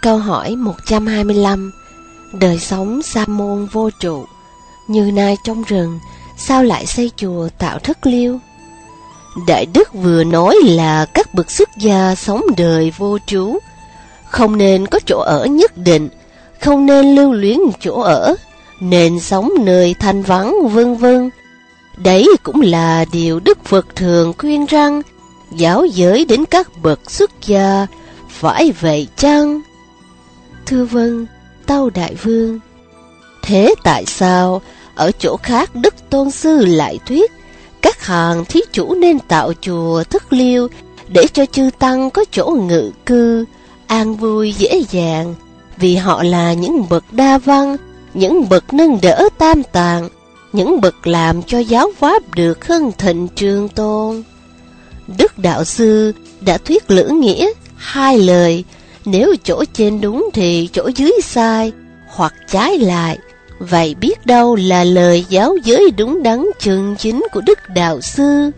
Câu hỏi 125. Đời sống sa môn vô trụ, như nai trong rừng, sao lại xây chùa tạo thất liêu? Đại Đức vừa nói là các bậc xuất gia sống đời vô trú, không nên có chỗ ở nhất định, không nên lưu luyến chỗ ở, nên sống nơi thanh vắng, vân vân. Đấy cũng là điều Đức Phật thường khuyên rằng giáo giới đến các bậc xuất gia, phải vậy chăng? Thưa vâng, tâu Đại Vương. Thế tại sao ở chỗ khác Đức Tôn Sư lại thuyết các hàng thí chủ nên tạo chùa thất liêu để cho chư tăng có chỗ ngự cư, an vui dễ dàng, vì họ là những bậc đa văn, những bậc nâng đỡ tam tạng, những bậc làm cho giáo pháp được hưng thịnh trường tôn. Đức Đạo Sư đã thuyết lưỡng nghĩa, hai lời, nếu chỗ trên đúng thì chỗ dưới sai, hoặc trái lại. Vậy biết đâu là lời giáo giới đúng đắn chân chính của Đức Đạo Sư.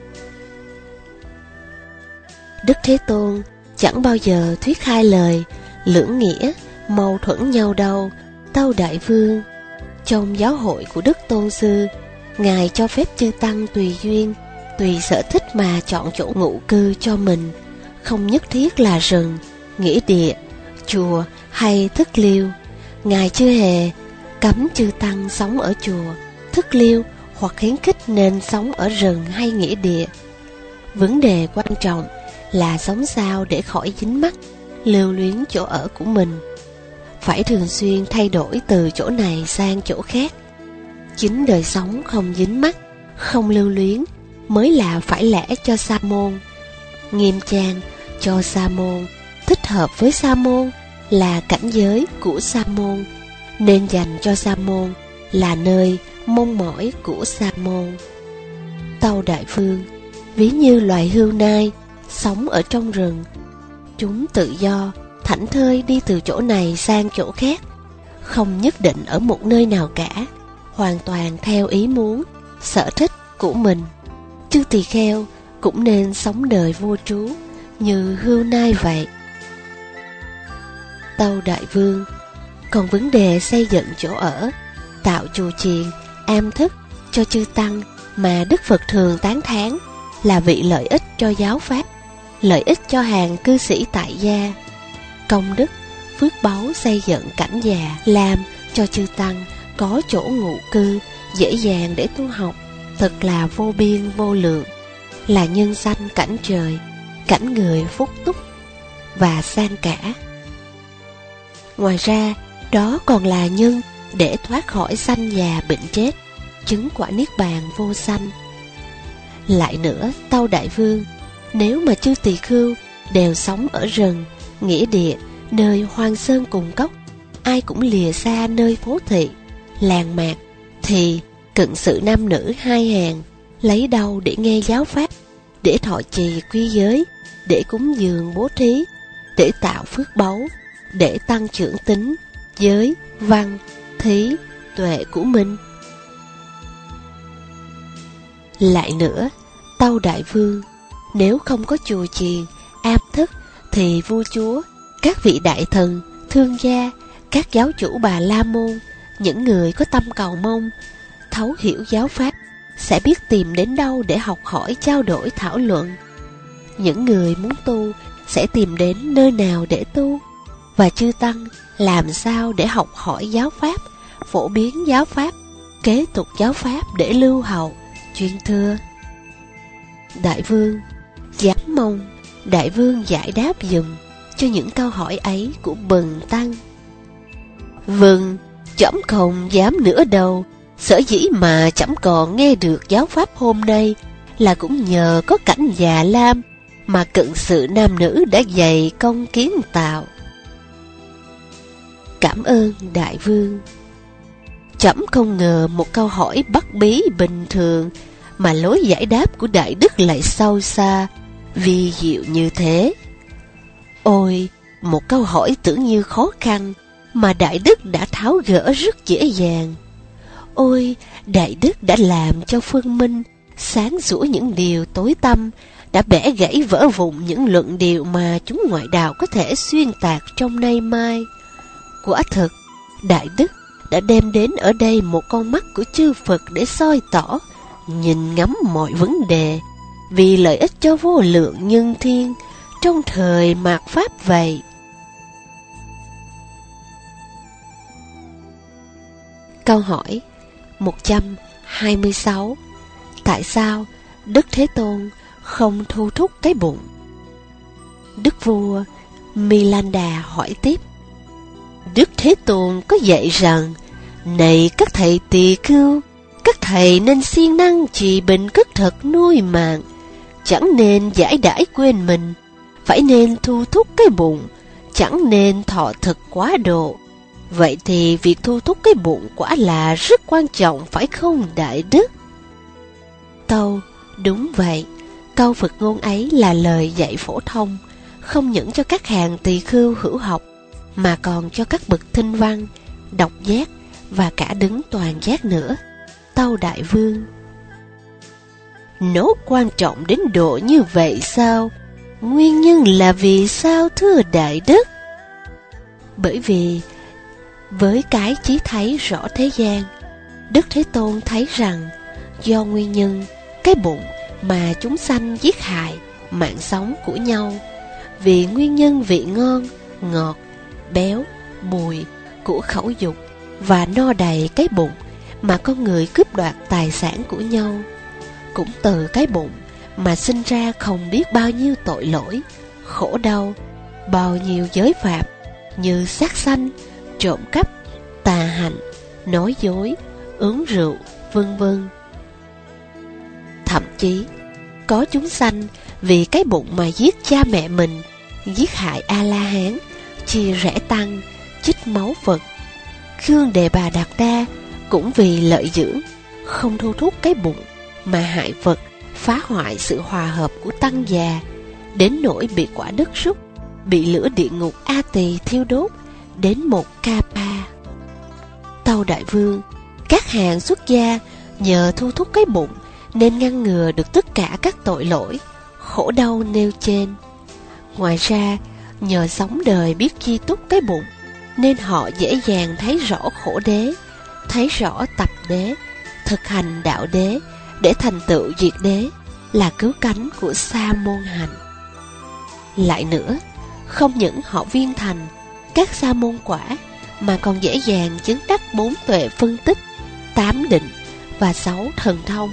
Đức Thế Tôn chẳng bao giờ thuyết hai lời, lưỡng nghĩa, mâu thuẫn nhau đâu, tâu Đại Vương. Trong giáo hội của Đức Tôn Sư, Ngài cho phép chư tăng tùy duyên, tùy sở thích mà chọn chỗ ngụ cư cho mình, không nhất thiết là rừng, nghĩa địa, chùa hay thất liêu. Ngài chưa hề cấm chư tăng sống ở chùa, thất liêu hoặc khuyến khích nên sống ở rừng hay nghĩa địa. Vấn đề quan trọng là sống sao để khỏi dính mắc, lưu luyến chỗ ở của mình. Phải thường xuyên thay đổi từ chỗ này sang chỗ khác. Chính đời sống không dính mắc, không lưu luyến mới là phải lẽ cho sa môn. Nghiêm trang cho sa môn, thích hợp với sa môn là cảnh giới của sa môn, nên dành cho sa môn là nơi mong mỏi của sa môn. Tâu Đại Vương, ví như loài hươu nai sống ở trong rừng, chúng tự do thảnh thơi đi từ chỗ này sang chỗ khác, không nhất định ở một nơi nào cả, hoàn toàn theo ý muốn, sở thích của mình. Chư tỳ kheo cũng nên sống đời vô trú như hươu nai vậy. Tâu Đại Vương, còn vấn đề xây dựng chỗ ở, tạo chùa chiền, am thức cho chư tăng mà Đức Phật thường tán thán là vị lợi ích cho giáo pháp, lợi ích cho hàng cư sĩ tại gia. Công đức, phước báu xây dựng cảnh già làm cho chư tăng có chỗ ngụ cư dễ dàng để tu học, thật là vô biên vô lượng, là nhân sanh cảnh trời, cảnh người phúc túc và sang cả. Ngoài ra, đó còn là nhân để thoát khỏi sanh già bệnh chết, chứng quả niết bàn vô sanh. Lại nữa, tâu Đại Vương, nếu mà chư tỳ khưu đều sống ở rừng, nghĩa địa, nơi hoang sơn cùng cốc, ai cũng lìa xa nơi phố thị, làng mạc, thì cận sự nam nữ hai hàng lấy đâu để nghe giáo pháp, để thọ trì quy giới, để cúng dường bố thí, để tạo phước báu, để tăng trưởng tính, giới, văn, thí, tuệ của mình. Lại nữa, tâu Đại Vương, nếu không có chùa chiền, am thức, thì vua chúa, các vị đại thần, thương gia, các giáo chủ Bà La Môn, những người có tâm cầu mong, thấu hiểu giáo pháp, sẽ biết tìm đến đâu để học hỏi trao đổi thảo luận. Những người muốn tu sẽ tìm đến nơi nào để tu, và chư tăng làm sao để học hỏi giáo pháp, phổ biến giáo pháp, kế tục giáo pháp để lưu hậu, chuyên thưa. Đại Vương, dám mong Đại Vương giải đáp dùm cho những câu hỏi ấy của bần tăng. Vâng, trẫm không dám nữa đâu. Sở dĩ mà trẫm còn nghe được giáo pháp hôm nay là cũng nhờ có cảnh già lam mà cận sự nam nữ đã dày công kiến tạo. Cảm ơn Đại Vương. Trẫm không ngờ một câu hỏi bất bí bình thường mà lối giải đáp của Đại Đức lại sâu xa, vi diệu như thế. Ôi, một câu hỏi tưởng như khó khăn mà Đại Đức đã tháo gỡ rất dễ dàng. Ôi, Đại Đức đã làm cho Phương Minh sáng sủa những điều tối tăm đã bẻ gãy vỡ vụn những luận điệu mà chúng ngoại đạo có thể xuyên tạc trong nay mai. Quả thực, Đại Đức đã đem đến ở đây một con mắt của chư Phật để soi tỏ, nhìn ngắm mọi vấn đề, vì lợi ích cho vô lượng nhân thiên trong thời mạt Pháp vậy. Câu hỏi 126. Tại sao Đức Thế Tôn không thu thúc cái bụng? Đức vua Milanda hỏi tiếp. Đức Thế Tôn có dạy rằng: này các thầy tỳ khưu, các thầy nên siêng năng trì bình cất thật nuôi mạng, chẳng nên giải đãi quên mình, phải nên thu thúc cái bụng, chẳng nên thọ thực quá độ. Vậy thì việc thu thúc cái bụng quả là rất quan trọng, phải không Đại Đức? Tâu: đúng vậy. Câu Phật ngôn ấy là lời dạy phổ thông, không những cho các hàng tỳ khưu hữu học, mà còn cho các bậc thinh văn, độc giác và cả đứng toàn giác nữa. Tâu Đại Vương: nó quan trọng đến độ như vậy sao? Nguyên nhân là vì sao thưa Đại Đức? Bởi vì với cái chí thấy rõ thế gian, Đức Thế Tôn thấy rằng do nguyên nhân cái bụng mà chúng sanh giết hại mạng sống của nhau, vì nguyên nhân vị ngon, ngọt, béo, bùi của khẩu dục và no đầy cái bụng mà con người cướp đoạt tài sản của nhau. Cũng từ cái bụng mà sinh ra không biết bao nhiêu tội lỗi, khổ đau, bao nhiêu giới phạm như sát sanh, trộm cắp, tà hạnh, nói dối, uống rượu, vân vân. Thậm chí có chúng sanh vì cái bụng mà giết cha mẹ mình, giết hại A-la-hán, chia rẽ tăng, chích máu Phật. Khương Đề Bà Đạt Đa cũng vì lợi dưỡng, không thu thúc cái bụng mà hại Phật, phá hoại sự hòa hợp của tăng già, đến nỗi bị quả đất rút, bị lửa địa ngục A Tỳ thiêu đốt đến một Kapa. Tâu Đại Vương: các hàng xuất gia nhờ thu thúc cái bụng nên ngăn ngừa được tất cả các tội lỗi, khổ đau nêu trên. Ngoài ra, nhờ sống đời biết chi túc cái bụng nên họ dễ dàng thấy rõ khổ đế, thấy rõ tập đế, thực hành đạo đế để thành tựu diệt đế, là cứu cánh của sa môn hạnh. Lại nữa, không những họ viên thành các sa môn quả, mà còn dễ dàng chứng đắc 4 tuệ phân tích, 8 định và 6 thần thông.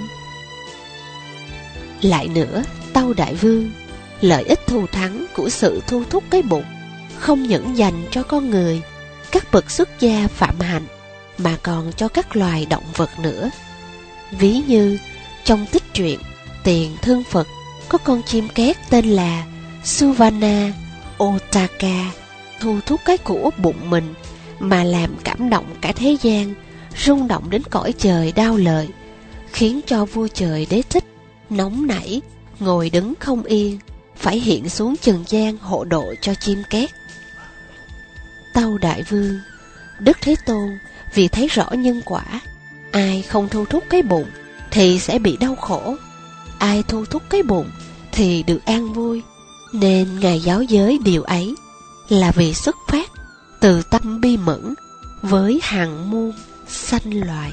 Lại nữa, Tâu Đại Vương, lợi ích thù thắng của sự thu thúc cái bụng không những dành cho con người, các bậc xuất gia phạm hạnh, mà còn cho các loài động vật nữa. Ví như trong tích truyện Tiền Thương Phật có con chim két tên là Suvana Otaka thu thúc cái của bụng mình mà làm cảm động cả thế gian, rung động đến cõi trời đao lợi, khiến cho vua trời Đế Thích nóng nảy, ngồi đứng không yên, phải hiện xuống trần gian hộ độ cho chim két. Tâu Đại Vương, Đức Thế Tôn vì thấy rõ nhân quả, ai không thu thúc cái bụng thì sẽ bị đau khổ, ai thu thúc cái bụng thì được an vui, nên Ngài giáo giới điều ấy là vì xuất phát từ tâm bi mẫn với hàng muôn sanh loài.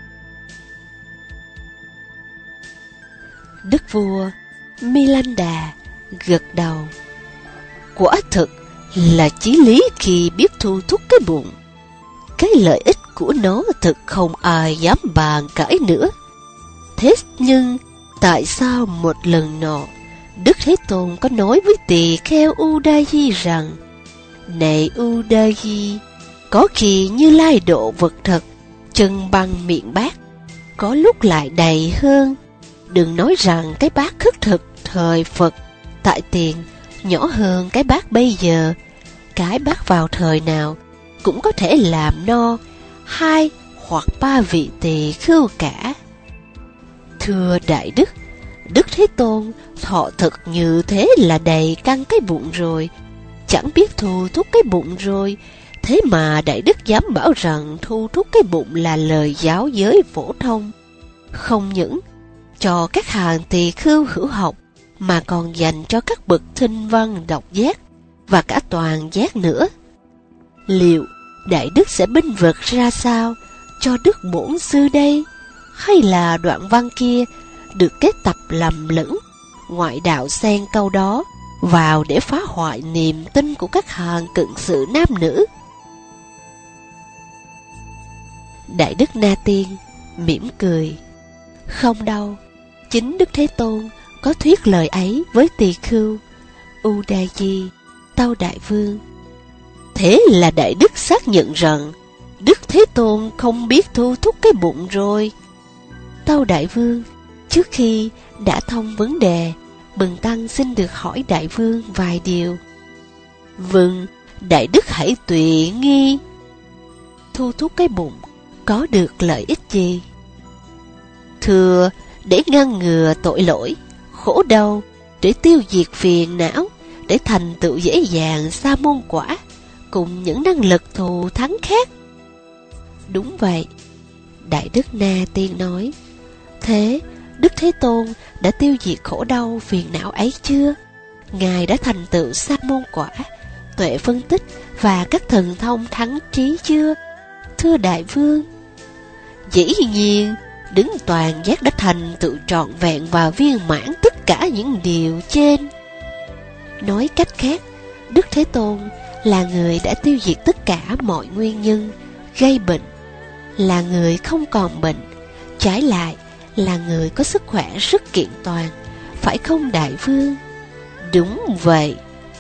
Đức vua Milanda gật đầu. Quả thực là chí lý khi biết thu thúc cái bụng. Cái lợi ích của nó thực không ai dám bàn cãi nữa. Thế nhưng tại sao một lần nọ Đức Thế Tôn có nói với tỳ kheo Udayi rằng: này Udayi, có khi Như Lai độ vật thật chân bằng miệng bát, có lúc lại đầy hơn. Đừng nói rằng cái bát khất thực thời Phật tại tiền nhỏ hơn cái bát bây giờ. Cái bát vào thời nào cũng có thể làm no 2 hoặc 3 vị tỳ khưu cả. Thưa Đại Đức, Đức Thế Tôn thọ thực như thế là đầy căng cái bụng rồi, chẳng biết thu thúc cái bụng rồi. Thế mà Đại Đức dám bảo rằng thu thúc cái bụng là lời giáo giới phổ thông, không những cho các hàng tỳ khưu hữu học mà còn dành cho các bậc thinh văn độc giác và cả toàn giác nữa. Liệu Đại Đức sẽ bênh vực ra sao cho Đức Bổn Sư đây? Hay là đoạn văn kia được kết tập lầm lẫn, ngoại đạo xen câu đó vào để phá hoại niềm tin của các hàng cận sự nam nữ? Đại Đức Na Tiên mỉm cười: không đâu, chính Đức Thế Tôn có thuyết lời ấy với Tỳ Khưu, Udayi, Tâu Đại Vương. Thế là Đại Đức xác nhận rằng Đức Thế Tôn không biết thu thúc cái bụng rồi. Tâu Đại Vương trước khi đã thông vấn đề, bần tăng xin được hỏi Đại Vương vài điều. Vâng, Đại Đức hãy tùy nghi. Thu thúc cái bụng có được lợi ích gì? Thưa, để ngăn ngừa tội lỗi, khổ đau, để tiêu diệt phiền não, để thành tựu dễ dàng sa môn quả, cùng những năng lực thù thắng khác. Đúng vậy, Đại Đức Na Tiên nói. Thế Đức Thế Tôn đã tiêu diệt khổ đau phiền não ấy chưa? Ngài đã thành tựu sa môn quả, tuệ phân tích và các thần thông thắng trí chưa, thưa Đại Vương? Dĩ nhiên, Đứng Toàn Giác đã thành tựu trọn vẹn và viên mãn tất cả những điều trên. Nói cách khác, Đức Thế Tôn là người đã tiêu diệt tất cả mọi nguyên nhân gây bệnh, là người không còn bệnh, trái lại là người có sức khỏe rất kiện toàn, phải không Đại Vương? Đúng vậy.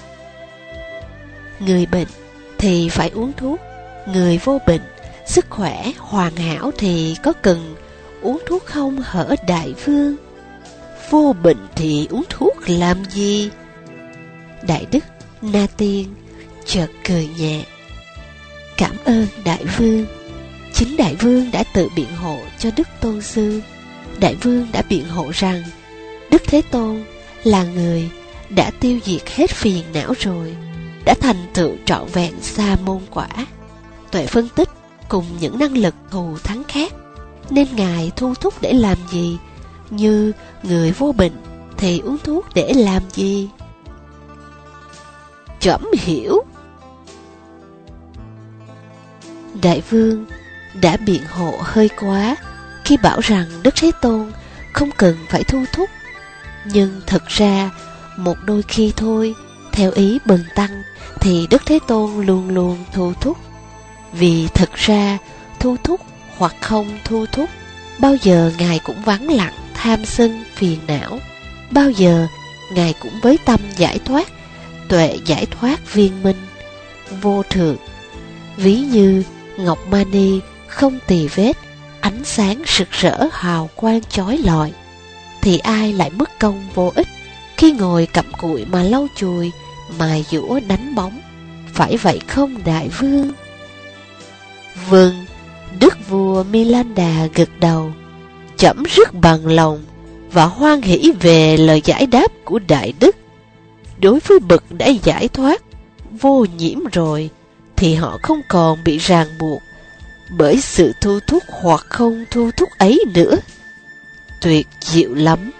Người bệnh thì phải uống thuốc, người vô bệnh, sức khỏe hoàn hảo thì có cần uống thuốc không hở Đại Vương? Vô bệnh thì uống thuốc làm gì? Đại Đức Na Tiên chợt cười nhẹ. Cảm ơn Đại Vương. Chính Đại Vương đã tự biện hộ cho Đức Tôn Sư. Đại Vương đã biện hộ rằng Đức Thế Tôn là người đã tiêu diệt hết phiền não rồi, đã thành tựu trọn vẹn sa môn quả, tuệ phân tích cùng những năng lực thù thắng khác, nên Ngài thu thúc để làm gì? Như người vô bệnh thì uống thuốc để làm gì? Trẫm hiểu. Đại Vương đã biện hộ hơi quá khi bảo rằng Đức Thế Tôn không cần phải thu thúc. Nhưng thật ra một đôi khi thôi, theo ý bần tăng, thì Đức Thế Tôn luôn luôn thu thúc. Vì thật ra thu thúc hoặc không thu thúc, bao giờ Ngài cũng vắng lặng tham sân phiền não, bao giờ Ngài cũng với tâm giải thoát, tuệ giải thoát viên minh, vô thượng. Ví như ngọc mani không tì vết, ánh sáng rực rỡ hào quang chói lọi, thì ai lại mất công vô ích khi ngồi cặm cụi mà lau chùi, mài dũa đánh bóng, phải vậy không Đại Vương? Vâng, Đức vua Milanda gật đầu. Trẫm rất bằng lòng và hoan hỷ về lời giải đáp của Đại Đức. Đối với bậc đã giải thoát, vô nhiễm rồi, thì họ không còn bị ràng buộc bởi sự thu thúc hoặc không thu thúc ấy nữa. Tuyệt diệu lắm.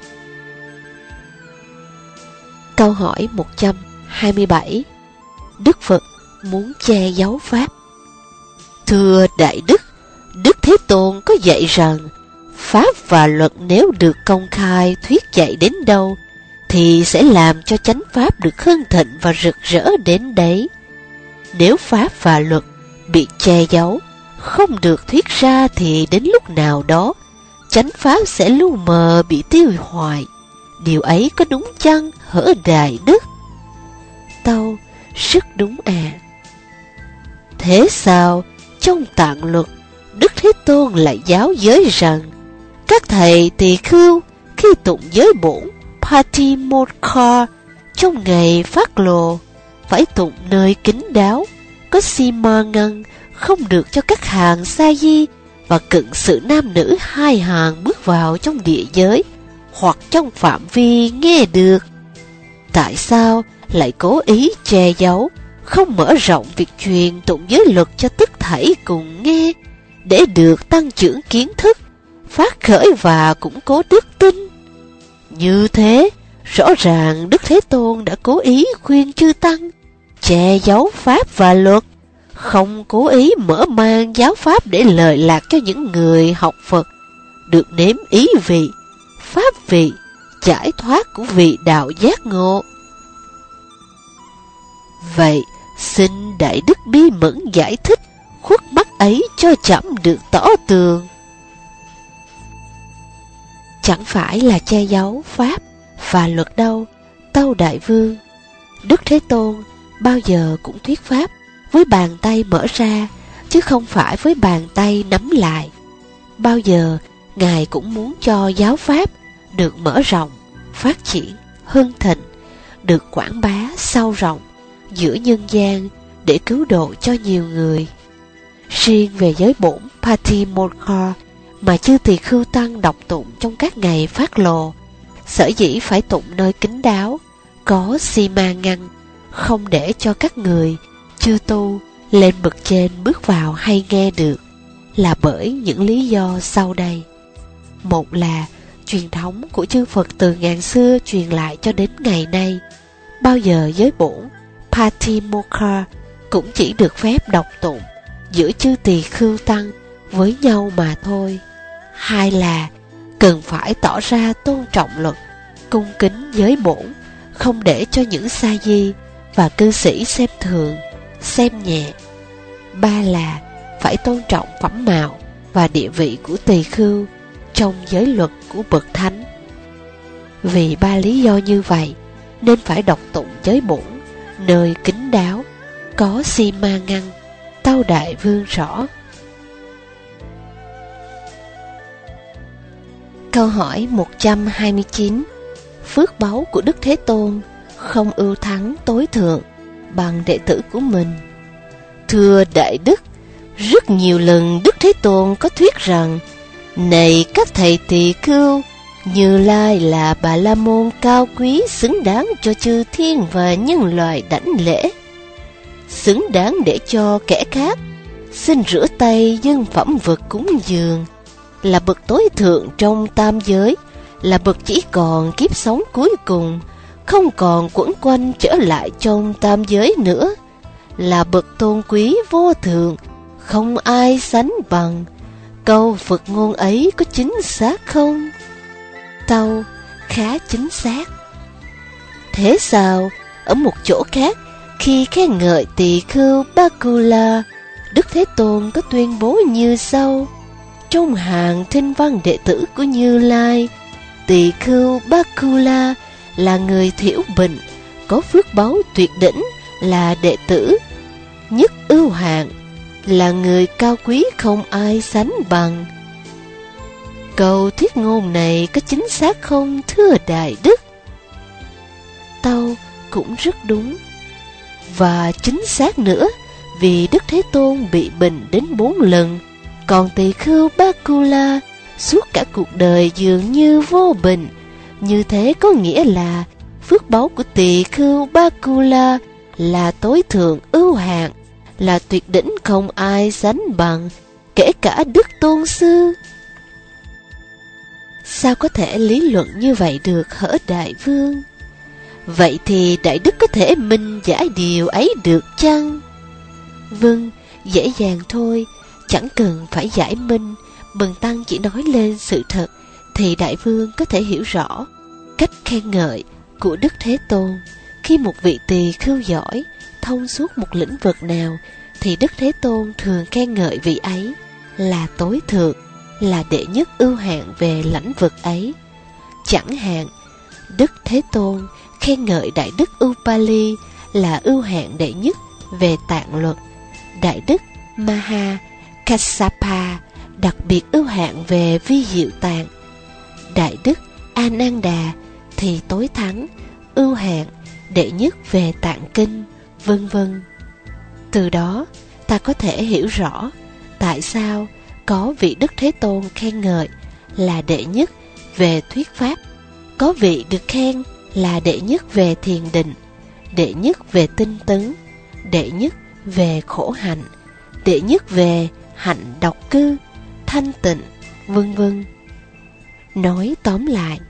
Câu hỏi 127. Đức Phật muốn che giấu Pháp. Thưa Đại Đức, Đức Thế Tôn có dạy rằng Pháp và luật nếu được công khai thuyết dạy đến đâu thì sẽ làm cho chánh Pháp được hưng thịnh và rực rỡ đến đấy. Nếu Pháp và luật bị che giấu, không được thuyết ra thì đến lúc nào đó chánh Pháp sẽ lu mờ bị tiêu hoại. Điều ấy có đúng chăng hỡi Đại Đức? Tâu: rất đúng à. Thế sao trong Tạng Luật Đức Thế Tôn lại giáo giới rằng các thầy tỳ khưu khi tụng giới bổn Patimokkha trong ngày phát lộ phải tụng nơi kín đáo, có sima ngăn, không được cho các hàng sa di và cận sự nam nữ hai hàng bước vào trong địa giới hoặc trong phạm vi nghe được? Tại sao lại cố ý che giấu, không mở rộng việc truyền tụng giới luật cho tất thảy cùng nghe, để được tăng trưởng kiến thức, phát khởi và củng cố đức tin? Như thế Rõ ràng Đức Thế Tôn đã cố ý khuyên chư tăng che giấu pháp và luật, không cố ý mở mang giáo pháp để lợi lạc cho những người học Phật được nếm ý vị, pháp vị, giải thoát của vị đạo giác ngộ. Vậy, xin Đại Đức bi mẫn giải thích khuất mắt ấy cho trẫm được tỏ tường. Chẳng phải là che giấu pháp và luật đâu, tâu Đại Vương. Đức Thế Tôn bao giờ cũng thuyết pháp với bàn tay mở ra, chứ không phải với bàn tay nắm lại. Bao giờ Ngài cũng muốn cho giáo pháp được mở rộng, phát triển, hưng thịnh, được quảng bá sâu rộng giữa nhân gian để cứu độ cho nhiều người. Riêng về giới bổn Patimokkha mà chư tỳ khưu tăng đọc tụng trong các ngày phát lộ, sở dĩ phải tụng nơi kín đáo, có xi ma ngăn, không để cho các người chưa tu lên bậc trên bước vào hay nghe được, là bởi những lý do sau đây. Một là truyền thống của chư Phật từ ngàn xưa truyền lại cho đến ngày nay, bao giờ giới bổn Patimokkha cũng chỉ được phép đọc tụng giữa chư tỳ khưu tăng với nhau mà thôi. Hai là cần phải tỏ ra tôn trọng luật, cung kính giới bổn, không để cho những sa di và cư sĩ xem thường, xem nhẹ. Ba là phải tôn trọng phẩm mạo và địa vị của tỳ khưu trong giới luật của bậc thánh. Vì ba lý do như vậy nên phải đọc tụng giới bổn nơi kín đáo, có xi ma ngăn, tâu Đại Vương rõ. Câu hỏi 129. Phước báu của Đức Thế Tôn không ưu thắng tối thượng bằng đệ tử của mình. Thưa Đại Đức, rất nhiều lần Đức Thế Tôn có thuyết rằng: này các thầy tỳ khưu, Như Lai là Bà La Môn cao quý, xứng đáng cho chư thiên và nhân loại đảnh lễ, xứng đáng để cho kẻ khác xin rửa tay dâng phẩm vật cúng dường, là bậc tối thượng trong tam giới, là bậc chỉ còn kiếp sống cuối cùng, không còn quẩn quanh trở lại trong tam giới nữa, là bậc tôn quý vô thượng, không ai sánh bằng. Câu Phật ngôn ấy có chính xác không? Tâu: khá chính xác. Thế sao, ở một chỗ khác, khi khen ngợi tỳ khưu Bakula, Đức Thế Tôn có tuyên bố như sau: trong hàng thinh văn đệ tử của Như Lai, tỳ khưu Bakula là người thiểu bình, có phước báu tuyệt đỉnh, là đệ tử nhất ưu hạng, là người cao quý không ai sánh bằng. Câu thuyết ngôn này có chính xác không, thưa Đại Đức? Tâu: cũng rất đúng. Và chính xác nữa, vì Đức Thế Tôn bị bệnh đến 4 lần, còn tỳ khưu Bakula suốt cả cuộc đời dường như vô bệnh. Như thế có nghĩa là phước báu của tỳ khưu Bakula là tối thượng ưu hạng, là tuyệt đỉnh không ai sánh bằng, kể cả Đức Tôn Sư. Sao có thể lý luận như vậy được hỡi Đại Vương? Vậy thì Đại Đức có thể minh giải điều ấy được chăng? Vâng, dễ dàng thôi, chẳng cần phải giải minh. Bần tăng chỉ nói lên sự thật thì Đại Vương có thể hiểu rõ cách khen ngợi của Đức Thế Tôn. Khi một vị tỳ khưu giỏi, thông suốt một lĩnh vực nào, thì Đức Thế Tôn thường khen ngợi vị ấy là tối thượng, là đệ nhất ưu hạng về lĩnh vực ấy. Chẳng hạn, Đức Thế Tôn khen ngợi Đại Đức Upali là ưu hạng đệ nhất về tạng luật, Đại Đức Maha Kassapa đặc biệt ưu hạng về vi diệu tạng, Đại Đức Ananda thì tối thắng, ưu hạng đệ nhất về tạng kinh, vân vân. Từ đó ta có thể hiểu rõ tại sao có vị Đức Thế Tôn khen ngợi là đệ nhất về thuyết pháp, có vị được khen là đệ nhất về thiền định, đệ nhất về tinh tấn, đệ nhất về khổ hạnh, đệ nhất về hạnh độc cư, thanh tịnh, vân vân. Nói tóm lại,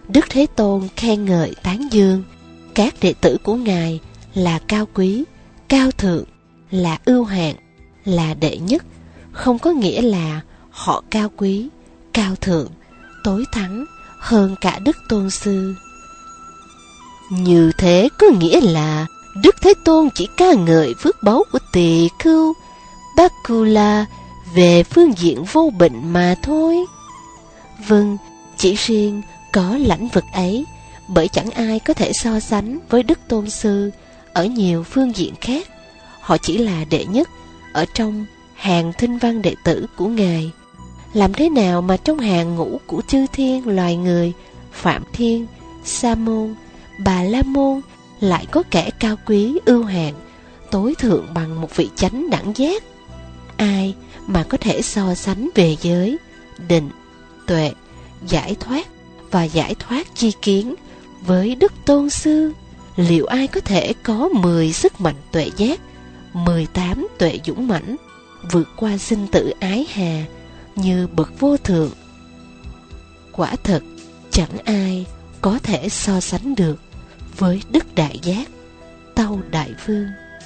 Đức Thế Tôn khen ngợi tán dương các đệ tử của Ngài là cao quý, cao thượng, là ưu hạng, là đệ nhất, không có nghĩa là họ cao quý, cao thượng, tối thắng hơn cả Đức Tôn Sư. Như thế có nghĩa là Đức Thế Tôn chỉ ca ngợi phước báu của Tỳ Khưu Bakula về phương diện vô bệnh mà thôi. Vâng, chỉ riêng có lãnh vực ấy, bởi chẳng ai có thể so sánh với Đức Tôn Sư ở nhiều phương diện khác. Họ chỉ là đệ nhất ở trong hàng thinh văn đệ tử của Ngài. Làm thế nào mà trong hàng ngũ của chư thiên loài người, Phạm Thiên, Sa Môn, Bà La Môn lại có kẻ cao quý ưu hạng, tối thượng bằng một vị chánh đẳng giác? Ai mà có thể so sánh về giới, định, tuệ, giải thoát và giải thoát chi kiến với Đức Tôn Sư? Liệu ai có thể có 10 sức mạnh tuệ giác, 18 tuệ dũng mãnh, vượt qua sinh tử ái hà như bậc vô thượng? Quả thật, chẳng ai có thể so sánh được với Đức Đại Giác, Tâu Đại Vương.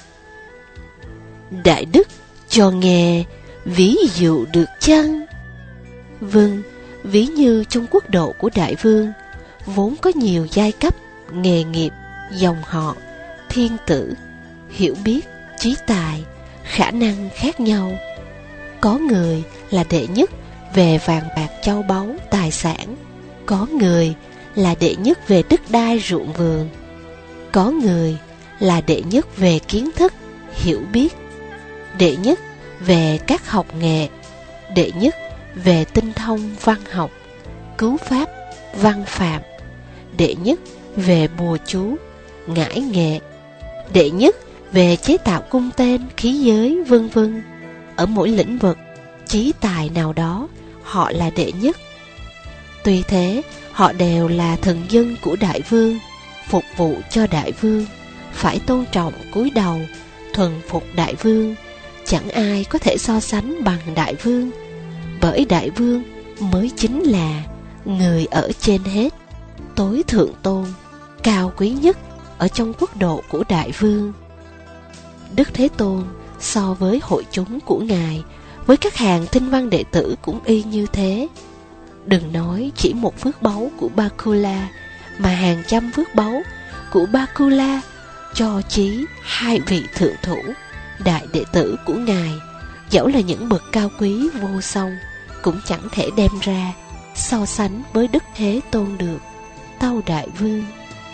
Đại Đức cho nghe ví dụ được chăng? Vâng, ví như trong quốc độ của Đại Vương, vốn có nhiều giai cấp, nghề nghiệp, dòng họ, thiên tử, hiểu biết, trí tài, khả năng khác nhau. Có người là đệ nhất về vàng bạc châu báu, tài sản. Có người là đệ nhất về đất đai ruộng vườn. Có người là đệ nhất về kiến thức, hiểu biết. Đệ nhất về các học nghệ. Đệ nhất về tinh thông văn học, cứu pháp, văn phạm. Đệ nhất về bùa chú, ngải nghệ. Đệ nhất về chế tạo cung tên, khí giới, vân vân. Ở mỗi lĩnh vực, chí tài nào đó, họ là đệ nhất. Tuy thế, họ đều là thần dân của Đại Vương, phục vụ cho Đại Vương, phải tôn trọng cúi đầu, thuần phục Đại Vương. Chẳng ai có thể so sánh bằng Đại Vương, bởi Đại Vương mới chính là người ở trên hết, tối thượng tôn, cao quý nhất ở trong quốc độ của Đại Vương. Đức Thế Tôn so với hội chúng của Ngài, với các hàng thinh văn đệ tử cũng y như thế. Đừng nói chỉ một phước báu của Bakula, mà hàng trăm phước báu của Bakula cho chí hai vị thượng thủ, đại đệ tử của Ngài, dẫu là những bậc cao quý vô song, cũng chẳng thể đem ra so sánh với Đức Thế Tôn được, Tâu Đại Vương.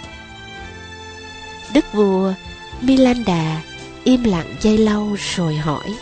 Đức vua Milanda im lặng giây lâu rồi hỏi: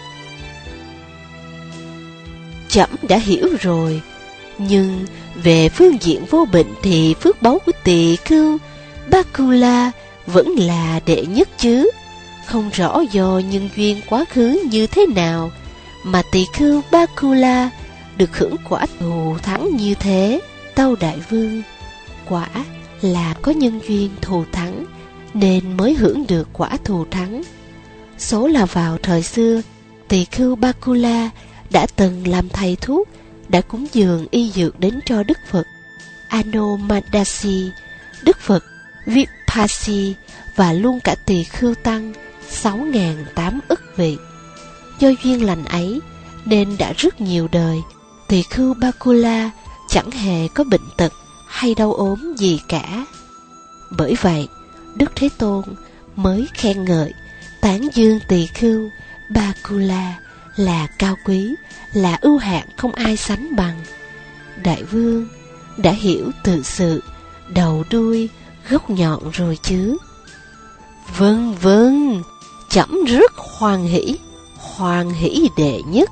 Trẫm đã hiểu rồi, nhưng về phương diện vô bệnh thì phước báu của Tỳ Khưu Bakula vẫn là đệ nhất chứ. Không rõ do nhân duyên quá khứ như thế nào mà Tỳ Khưu Bakula được hưởng quả thù thắng như thế, Tâu Đại Vương. Quả là có nhân duyên thù thắng nên mới hưởng được quả thù thắng. Số là vào thời xưa, Tỳ Khưu Bakula đã từng làm thầy thuốc, đã cúng dường y dược đến cho Đức Phật Anomadasi, Đức Phật Vipassy và luôn cả Tỳ Khưu Tăng 6.800 vị. Do duyên lành ấy nên đã rất nhiều đời, Tỳ Khưu Bakula chẳng hề có bệnh tật hay đau ốm gì cả. Bởi vậy, Đức Thế Tôn mới khen ngợi, tán dương Tỳ Khưu Bakula là cao quý, là ưu hạng không ai sánh bằng. Đại Vương đã hiểu tự sự, đầu đuôi, gốc nhọn rồi chứ? Vâng vâng, trẫm rất hoan hỷ đệ nhất.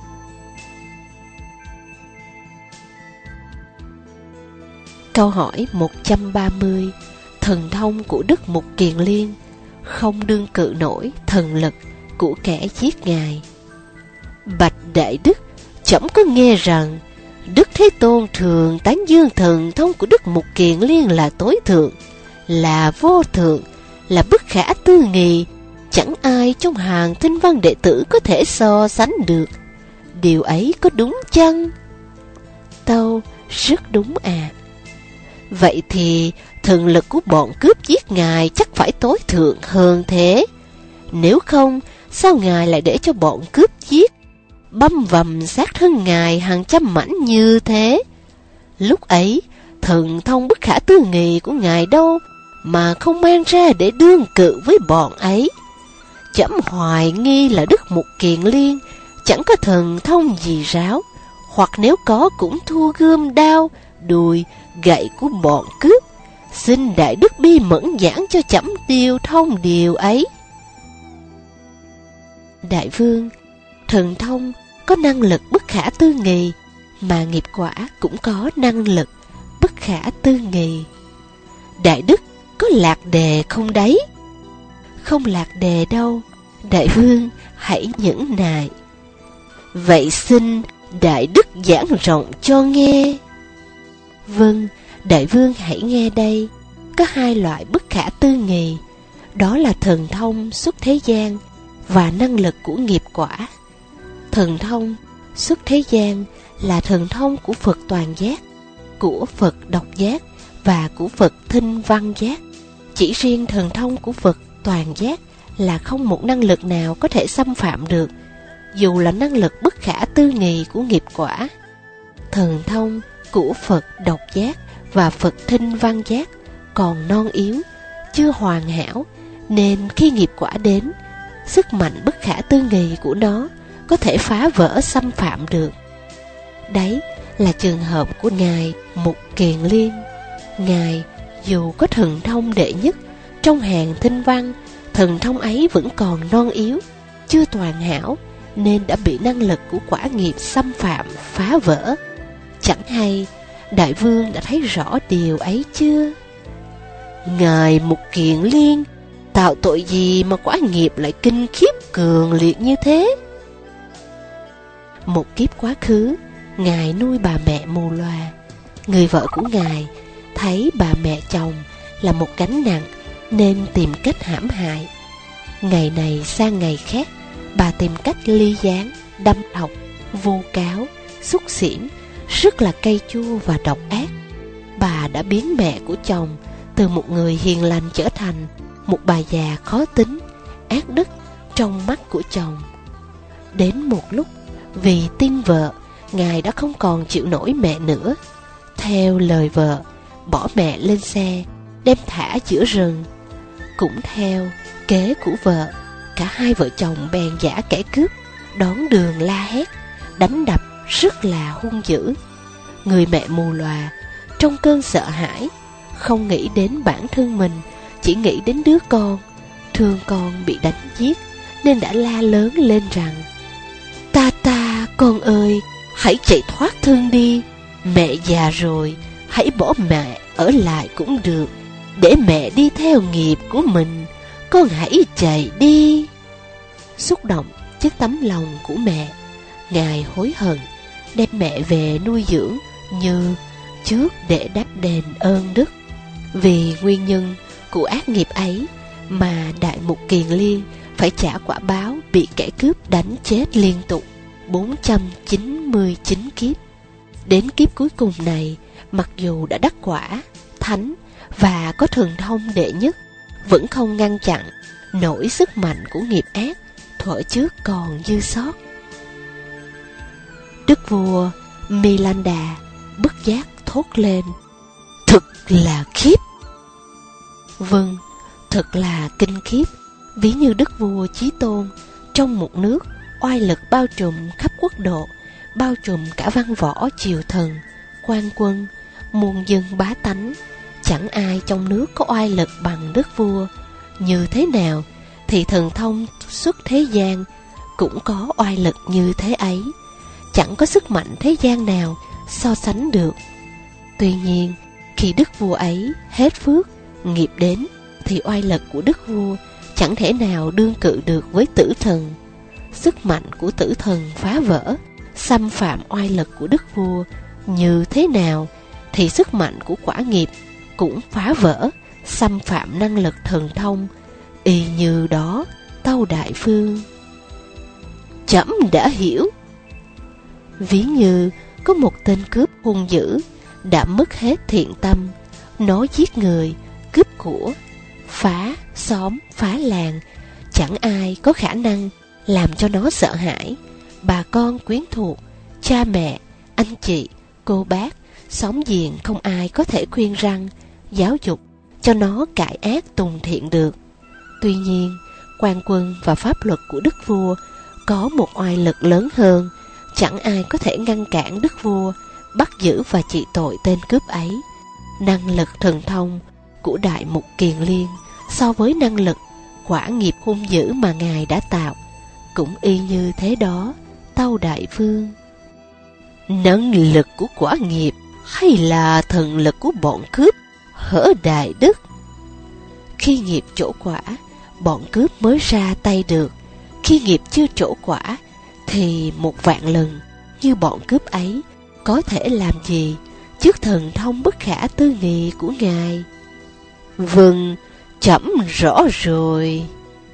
Câu hỏi 130. Thần thông của Đức Mục Kiền Liên không đương cự nổi thần lực của kẻ giết Ngài. Bạch Đại Đức, trẫm có nghe rằng Đức Thế Tôn thường tán dương thần thông của Đức Mục Kiền Liên là tối thượng, là vô thượng, là bất khả tư nghị, chẳng ai trong hàng thinh văn đệ tử có thể so sánh được. Điều ấy có đúng chăng? Tâu: rất đúng ạ. Vậy thì thần lực của bọn cướp giết ngài chắc phải tối thượng hơn thế. Nếu không, sao ngài lại để cho bọn cướp giết, băm vằm xác thân ngài hàng trăm mảnh như thế? Lúc ấy, thần thông bất khả tư nghị của ngài đâu mà không mang ra để đương cự với bọn ấy. Chấm hoài nghi là Đức Mục Kiền Liên chẳng có thần thông gì ráo, hoặc nếu có cũng thua gươm đao, đùi, gậy của bọn cướp. Xin Đại Đức bi mẫn giảng cho chấm điều thông điều ấy. Đại vương, thần thông có năng lực bất khả tư nghị, mà nghiệp quả cũng có năng lực bất khả tư nghị. Đại Đức có lạc đề không đấy? Không lạc đề đâu, đại vương hãy nhẫn nại. Vậy xin Đại Đức giảng rộng cho nghe. Vâng, đại vương hãy nghe đây. Có hai loại bất khả tư nghị, đó là thần thông xuất thế gian và năng lực của nghiệp quả. Thần thông xuất thế gian là thần thông của Phật toàn giác, của Phật độc giác và của Phật thinh văn giác. Chỉ riêng thần thông của Phật toàn giác là không một năng lực nào có thể xâm phạm được, dù là năng lực bất khả tư nghị của nghiệp quả. Thần thông của Phật độc giác và Phật thinh văn giác còn non yếu, chưa hoàn hảo, nên khi nghiệp quả đến, sức mạnh bất khả tư nghị của nó có thể phá vỡ xâm phạm được. Đấy là trường hợp của Ngài Mục Kiền Liên. Ngài dù có thần thông đệ nhất trong hàng thinh văn, thần thông ấy vẫn còn non yếu, chưa toàn hảo, nên đã bị năng lực của quả nghiệp xâm phạm phá vỡ. Chẳng hay đại vương đã thấy rõ điều ấy chưa? Ngài Mục Kiền Liên tạo tội gì mà quả nghiệp lại kinh khiếp cường liệt như thế? Một kiếp quá khứ, Ngài nuôi bà mẹ mù lòa. Người vợ của Ngài thấy bà mẹ chồng là một gánh nặng nên tìm cách hãm hại. Ngày này sang ngày khác, bà tìm cách ly gián, đâm độc, vu cáo, xúc xỉn, rất là cay chua và độc ác. Bà đã biến mẹ của chồng từ một người hiền lành trở thành một bà già khó tính, ác đức trong mắt của chồng. Đến một lúc, vì tin vợ, Ngài đã không còn chịu nổi mẹ nữa. Theo lời vợ, bỏ mẹ lên xe, đem thả giữa rừng. Cũng theo kế của vợ, cả hai vợ chồng bèn giả kẻ cướp, đón đường la hét, đánh đập rất là hung dữ. Người mẹ mù lòa trong cơn sợ hãi, không nghĩ đến bản thân mình, chỉ nghĩ đến đứa con. Thương con bị đánh giết nên đã la lớn lên rằng: Ta con ơi, hãy chạy thoát thân đi. Mẹ già rồi, hãy bỏ mẹ ở lại cũng được, để mẹ đi theo nghiệp của mình. Con hãy chạy đi. Xúc động trước tấm lòng của mẹ, Ngài hối hận đem mẹ về nuôi dưỡng như trước để đáp đền ơn đức. Vì nguyên nhân của ác nghiệp ấy mà Đại Mục Kiền Liên phải trả quả báo bị kẻ cướp đánh chết liên tục 499 kiếp. Đến kiếp cuối cùng này, mặc dù đã đắc quả thánh và có thần thông đệ nhất, vẫn không ngăn chặn nổi sức mạnh của nghiệp ác thuở trước còn dư sót. Đức vua Milanda bất giác thốt lên: Thực là khiếp. Vâng, thật là kinh khiếp. Ví như Đức vua Chí Tôn trong một nước, oai lực bao trùm khắp quốc độ, bao trùm cả văn võ triều thần, quan quân, muôn dân bá tánh. Chẳng ai trong nước có oai lực bằng đức vua. Như thế nào thì thần thông xuất thế gian cũng có oai lực như thế ấy. Chẳng có sức mạnh thế gian nào so sánh được. Tuy nhiên, khi đức vua ấy hết phước, nghiệp đến, thì oai lực của đức vua chẳng thể nào đương cự được với tử thần. Sức mạnh của tử thần phá vỡ, xâm phạm oai lực của đức vua. Như thế nào thì sức mạnh của quả nghiệp cũng phá vỡ, xâm phạm năng lực thần thông. Y như đó, tâu đại phương. Trẫm đã hiểu. Ví như có một tên cướp hung dữ, đã mất hết thiện tâm, Nó giết người, cướp của, phá xóm, phá làng. Chẳng ai có khả năng làm cho nó sợ hãi. Bà con quyến thuộc, cha mẹ, anh chị, cô bác, xóm giềng không ai có thể khuyên răn, giáo dục cho nó cải ác tùng thiện được. Tuy nhiên, quan quân và pháp luật của đức vua có một oai lực lớn hơn. Chẳng ai có thể ngăn cản đức vua bắt giữ và trị tội tên cướp ấy. Năng lực thần thông của Đại Mục Kiền Liên so với năng lực quả nghiệp hung dữ mà ngài đã tạo cũng y như thế đó, Tâu Đại Vương. Năng lực của quả nghiệp hay là thần lực của bọn cướp, hỡi đại đức? Khi nghiệp trổ quả, bọn cướp mới ra tay được. Khi nghiệp chưa trổ quả thì 1.000.000 lần như bọn cướp ấy có thể làm gì trước thần thông bất khả tư nghị của ngài? Vâng, trẫm rõ rồi.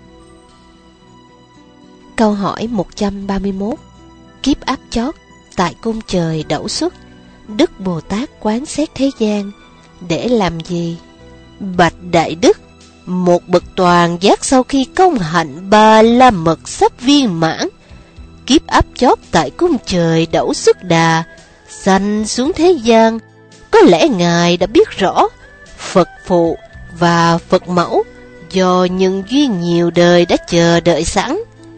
Câu hỏi 131. Kiếp áp chót tại cung trời Đẩu Xuất, Đức Bồ Tát quán xét thế gian để làm gì? Bạch đại đức, một bậc toàn giác sau khi công hạnh Ba La Mật sắp viên mãn, kiếp áp chót tại cung trời Đẩu Xuất Đà sanh xuống thế gian. Có lẽ ngài đã biết rõ Phật phụ và Phật mẫu do nhân duyên nhiều đời đã chờ đợi sẵn.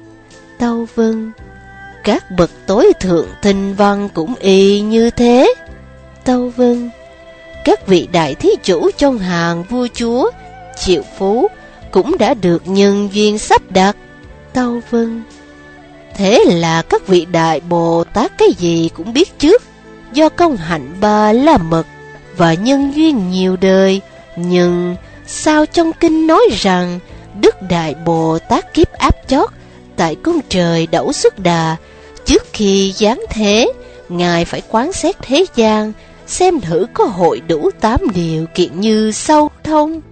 Tâu vâng. Các bậc tối thượng tinh văn cũng y như thế. Tâu vâng. Các vị đại thí chủ trong hàng vua chúa, triệu phú cũng đã được nhân duyên sắp đặt. Tâu vâng. Thế là các vị đại Bồ Tát cái gì cũng biết trước, do công hạnh Ba La Mật và nhân duyên nhiều đời. Nhưng sao trong kinh nói rằng Đức Đại Bồ Tát kiếp áp chót tại cung trời Đẩu Xuất Đà, trước khi giáng thế, ngài phải quán xét thế gian, xem thử có hội đủ 8 điều kiện như sau thông.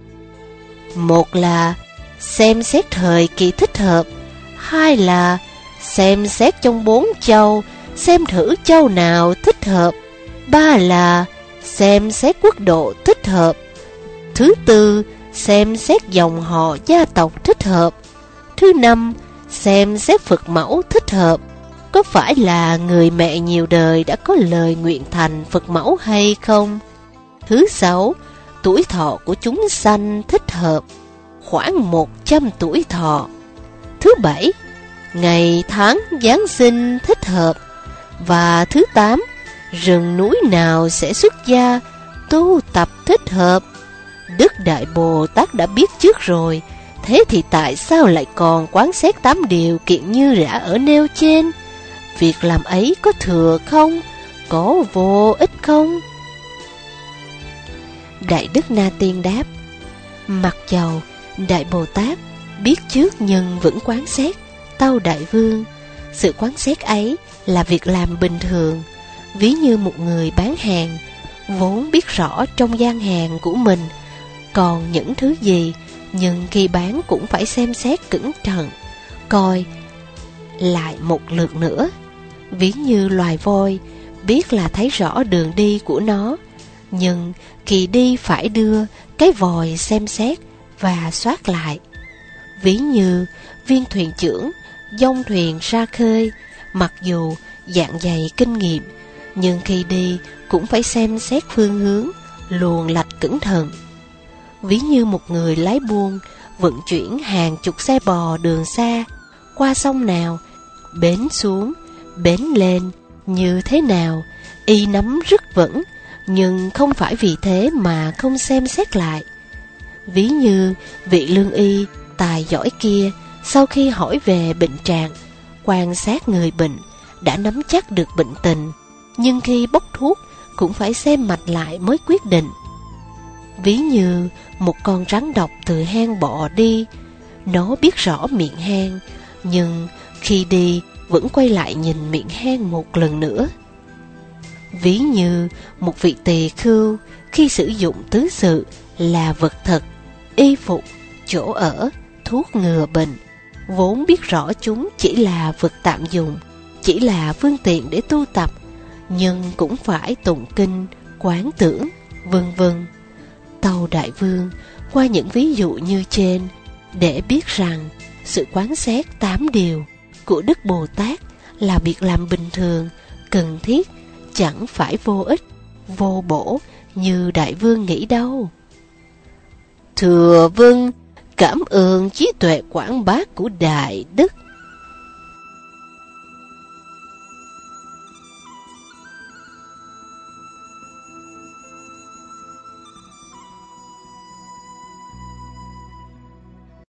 Một là xem xét thời kỳ thích hợp. Hai là xem xét trong 4 châu, xem thử châu nào thích hợp. Ba là xem xét quốc độ thích hợp. Thứ tư, xem xét dòng họ gia tộc thích hợp. Thứ năm, xem xét Phật mẫu thích hợp. Có phải là người mẹ nhiều đời đã có lời nguyện thành Phật mẫu hay không? Thứ sáu, tuổi thọ của chúng sanh thích hợp, khoảng 100 tuổi thọ. Thứ bảy, ngày tháng Giáng sinh thích hợp. Và thứ tám, rừng núi nào sẽ xuất gia, tu tập thích hợp. Đức Đại Bồ Tát đã biết trước rồi, thế thì tại sao lại còn quán xét 8 điều kiện như đã ở nêu trên? Việc làm ấy có thừa không? Có vô ích không? Đại Đức Na Tiên đáp: mặc dầu Đại Bồ Tát biết trước nhưng vẫn quán xét, Tâu Đại Vương, sự quán xét ấy là việc làm bình thường. Ví như một người bán hàng, vốn biết rõ trong gian hàng của mình còn những thứ gì, nhưng khi bán cũng phải xem xét cẩn thận, coi lại một lượt nữa. Ví như loài voi, biết là thấy rõ đường đi của nó, nhưng khi đi phải đưa cái vòi xem xét và soát lại. Ví như viên thuyền trưởng dông thuyền ra khơi, mặc dù dạng dày kinh nghiệm, nhưng khi đi cũng phải xem xét phương hướng, luồn lạch cẩn thận. Ví như một người lái buôn vận chuyển hàng chục xe bò đường xa, qua sông nào, bến xuống, bến lên, như thế nào, y nắm rất vững, nhưng không phải vì thế mà không xem xét lại. Ví như vị lương y tài giỏi kia, sau khi hỏi về bệnh trạng, quan sát người bệnh, đã nắm chắc được bệnh tình, nhưng khi bốc thuốc cũng phải xem mạch lại mới quyết định. Ví như một con rắn độc từ hang bọ đi, nó biết rõ miệng hang, nhưng khi đi vẫn quay lại nhìn miệng hang một lần nữa. Ví như một vị tỳ khưu khi sử dụng tứ sự là vật thật, y phục, chỗ ở, thuốc ngừa bệnh, vốn biết rõ chúng chỉ là vật tạm dùng, chỉ là phương tiện để tu tập, nhưng cũng phải tụng kinh, quán tưởng, vân vân. Tâu Đại Vương qua những ví dụ như trên để biết rằng sự quán xét 8 điều của Đức Bồ Tát là việc làm bình thường, cần thiết, chẳng phải vô ích, vô bổ như Đại Vương nghĩ đâu. Thưa vâng, cảm ơn trí tuệ quảng bác của Đại Đức.